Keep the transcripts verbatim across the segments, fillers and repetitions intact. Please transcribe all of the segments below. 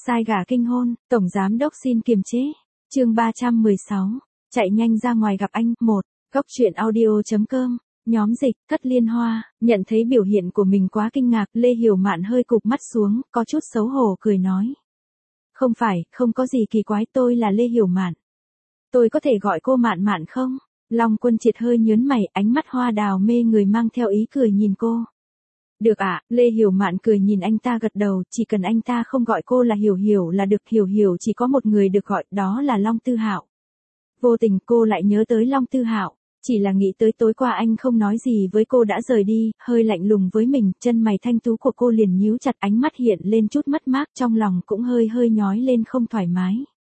Sai gà kinh hôn, tổng giám đốc xin kiềm chế. Chương ba trăm mười sáu. Chạy nhanh ra ngoài gặp anh. một. Góc truyện audio.com. Nhóm dịch, Thất Liên Hoa, nhận thấy biểu hiện của mình quá kinh ngạc, Lê Hiểu Mạn hơi cụp mắt xuống, có chút xấu hổ cười nói. Không phải, không có gì kỳ quái, tôi là Lê Hiểu Mạn. Tôi có thể gọi cô Mạn Mạn không? Long Quân Triệt hơi nhớn mày, ánh mắt hoa đào mê người mang theo ý cười nhìn cô. Được ạ, à, Lê Hiểu Mạn cười nhìn anh ta gật đầu, chỉ cần anh ta không gọi cô là Hiểu Hiểu là được. Hiểu Hiểu chỉ có một người được gọi, đó là Long Tư Hạo. Vô tình cô lại nhớ tới Long Tư Hạo, chỉ là nghĩ tới tối qua anh không nói gì với cô đã rời đi, hơi lạnh lùng với mình, chân mày thanh tú của cô liền nhíu chặt, ánh mắt hiện lên chút mất mát, trong lòng cũng hơi hơi nhói lên không thoải mái.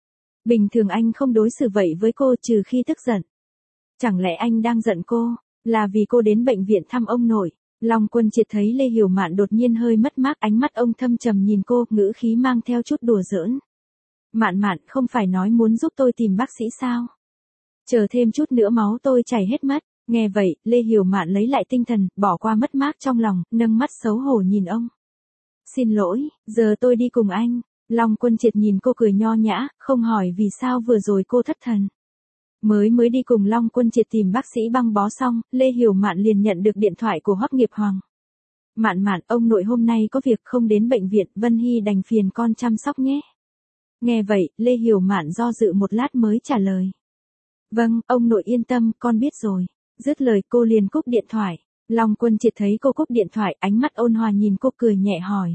Bình thường anh không đối xử vậy với cô trừ khi tức giận. Chẳng lẽ anh đang giận cô, là vì cô đến bệnh viện thăm ông nội? Long Quân Triệt thấy Lê Hiểu Mạn đột nhiên hơi mất mát, ánh mắt ông thâm trầm nhìn cô, ngữ khí mang theo chút đùa giỡn. Mạn Mạn, không phải nói muốn giúp tôi tìm bác sĩ sao? Chờ thêm chút nữa máu tôi chảy hết mất. Nghe vậy, Lê Hiểu Mạn lấy lại tinh thần, bỏ qua mất mát trong lòng, nâng mắt xấu hổ nhìn ông. Xin lỗi, giờ tôi đi cùng anh. Long Quân Triệt nhìn cô cười nho nhã, không hỏi vì sao vừa rồi cô thất thần. Mới mới đi cùng Long Quân Triệt tìm bác sĩ băng bó xong, Lê Hiểu Mạn liền nhận được điện thoại của Hoắc Nghiệp Hoàng. Mạn Mạn, ông nội hôm nay có việc không đến bệnh viện, Vân Hy đành phiền con chăm sóc nhé. Nghe vậy, Lê Hiểu Mạn do dự một lát mới trả lời. Vâng, ông nội yên tâm, con biết rồi. Dứt lời cô liền cúp điện thoại. Long Quân Triệt thấy cô cúp điện thoại, ánh mắt ôn hòa nhìn cô cười nhẹ hỏi.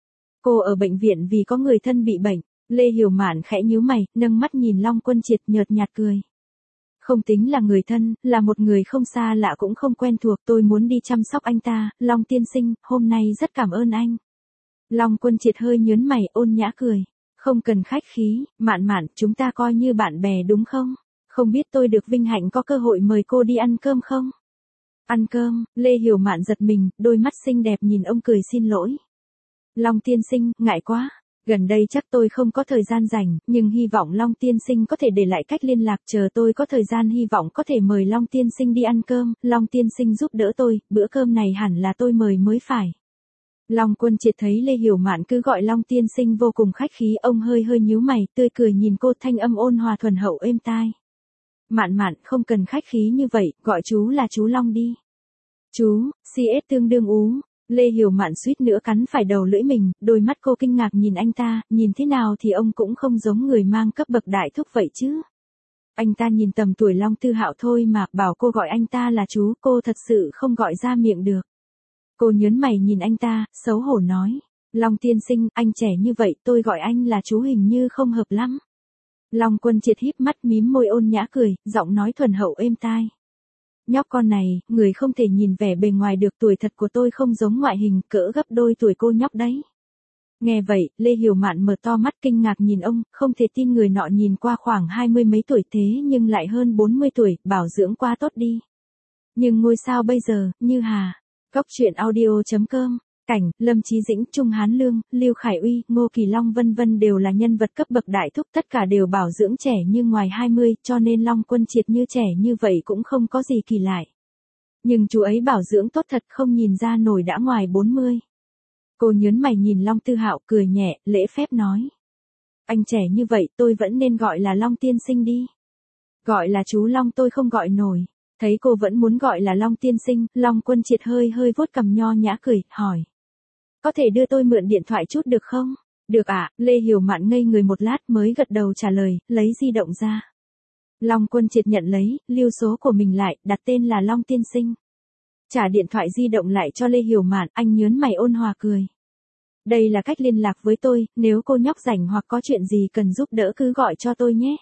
Cô ở bệnh viện vì có người thân bị bệnh. Lê Hiểu Mạn khẽ nhíu mày, nâng mắt nhìn Long Quân Triệt nhợt nhạt cười. Không tính là người thân, là một người không xa lạ cũng không quen thuộc, tôi muốn đi chăm sóc anh ta. Long tiên sinh, hôm nay rất cảm ơn anh. Long Quân Triệt hơi nhớn mày, ôn nhã cười. Không cần khách khí, Mạn Mạn, chúng ta coi như bạn bè đúng không? Không biết tôi được vinh hạnh có cơ hội mời cô đi ăn cơm không? Ăn cơm, Lê Hiểu Mạn giật mình, đôi mắt xinh đẹp nhìn ông cười xin lỗi. Long tiên sinh, ngại quá. Gần đây chắc tôi không có thời gian rảnh, nhưng hy vọng Long tiên sinh có thể để lại cách liên lạc, chờ tôi có thời gian hy vọng có thể mời Long tiên sinh đi ăn cơm. Long tiên sinh giúp đỡ tôi, bữa cơm này hẳn là tôi mời mới phải. Long Quân Triệt thấy Lê Hiểu Mạn cứ gọi Long tiên sinh vô cùng khách khí, ông hơi hơi nhíu mày, tươi cười nhìn cô, thanh âm ôn hòa thuần hậu êm tai. Mạn Mạn, không cần khách khí như vậy, gọi chú là chú Long đi. Chú, xê ét tương đương ú. Lê Hiểu Mạn suýt nữa cắn phải đầu lưỡi mình, đôi mắt cô kinh ngạc nhìn anh ta, nhìn thế nào thì ông cũng không giống người mang cấp bậc đại thúc vậy chứ. Anh ta nhìn tầm tuổi Long Tư Hạo thôi mà, bảo cô gọi anh ta là chú, cô thật sự không gọi ra miệng được. Cô nhớn mày nhìn anh ta, xấu hổ nói. Long tiên sinh, anh trẻ như vậy, tôi gọi anh là chú hình như không hợp lắm. Long Quân Triệt híp mắt mím môi ôn nhã cười, giọng nói thuần hậu êm tai. Nhóc con này, người không thể nhìn vẻ bề ngoài được, tuổi thật của tôi không giống ngoại hình, cỡ gấp đôi tuổi cô nhóc đấy. Nghe vậy, Lê Hiểu Mạn mở to mắt kinh ngạc nhìn ông, không thể tin người nọ nhìn qua khoảng hai mươi mấy tuổi thế nhưng lại hơn bốn mươi tuổi, bảo dưỡng quá tốt đi. Nhưng ngôi sao bây giờ, như Hà. Góc truyện audio.com. Cảnh, Lâm Chí Dĩnh, Trung Hán Lương, Lưu Khải Uy, Ngô Kỳ Long vân vân đều là nhân vật cấp bậc đại thúc, tất cả đều bảo dưỡng trẻ như ngoài hai mươi, cho nên Long Quân Triệt như trẻ như vậy cũng không có gì kỳ lạ. Nhưng chú ấy bảo dưỡng tốt thật, không nhìn ra nổi đã ngoài bốn mươi. Cô nhớn mày nhìn Long Tư Hạo cười nhẹ, lễ phép nói. Anh trẻ như vậy tôi vẫn nên gọi là Long tiên sinh đi. Gọi là chú Long tôi không gọi nổi. Thấy cô vẫn muốn gọi là Long tiên sinh, Long Quân Triệt hơi hơi vuốt cằm nho nhã cười, hỏi. Có thể đưa tôi mượn điện thoại chút được không? Được ạ, à, Lê Hiểu Mạn ngây người một lát mới gật đầu trả lời, lấy di động ra. Long Quân Triệt nhận lấy, lưu số của mình lại, đặt tên là Long tiên sinh. Trả điện thoại di động lại cho Lê Hiểu Mạn, anh nhớn mày ôn hòa cười. Đây là cách liên lạc với tôi, nếu cô nhóc rảnh hoặc có chuyện gì cần giúp đỡ cứ gọi cho tôi nhé.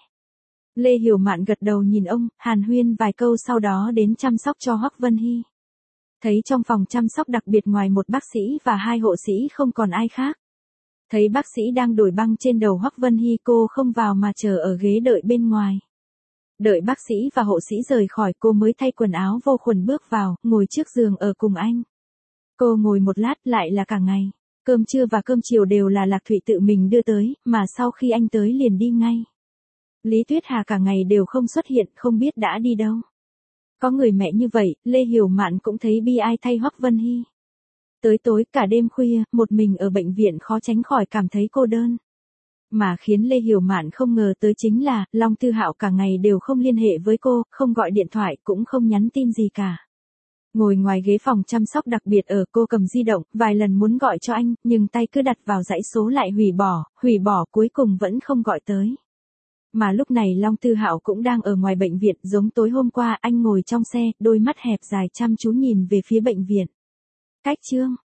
Lê Hiểu Mạn gật đầu nhìn ông, hàn huyên vài câu sau đó đến chăm sóc cho Hoắc Vân Hy. Thấy trong phòng chăm sóc đặc biệt ngoài một bác sĩ và hai hộ sĩ không còn ai khác. Thấy bác sĩ đang đổi băng trên đầu Hoắc Vân Hy, cô không vào mà chờ ở ghế đợi bên ngoài. Đợi bác sĩ và hộ sĩ rời khỏi, cô mới thay quần áo vô khuẩn bước vào, ngồi trước giường ở cùng anh. Cô ngồi một lát lại là cả ngày. Cơm trưa và cơm chiều đều là Lạc Thụy tự mình đưa tới, mà sau khi anh tới liền đi ngay. Lý Tuyết Hà cả ngày đều không xuất hiện, không biết đã đi đâu. Có người mẹ như vậy, Lê Hiểu Mạn cũng thấy bi ai thay Hoắc Vân Hy. Tới tối cả đêm khuya, một mình ở bệnh viện khó tránh khỏi cảm thấy cô đơn. Mà khiến Lê Hiểu Mạn không ngờ tới chính là, Long Tư Hạo cả ngày đều không liên hệ với cô, không gọi điện thoại, cũng không nhắn tin gì cả. Ngồi ngoài ghế phòng chăm sóc đặc biệt ở, cô cầm di động, vài lần muốn gọi cho anh, nhưng tay cứ đặt vào dãy số lại hủy bỏ, hủy bỏ cuối cùng vẫn không gọi tới. Mà lúc này Long Tư Hạo cũng đang ở ngoài bệnh viện, giống tối hôm qua anh ngồi trong xe, đôi mắt hẹp dài chăm chú nhìn về phía bệnh viện. Cách chương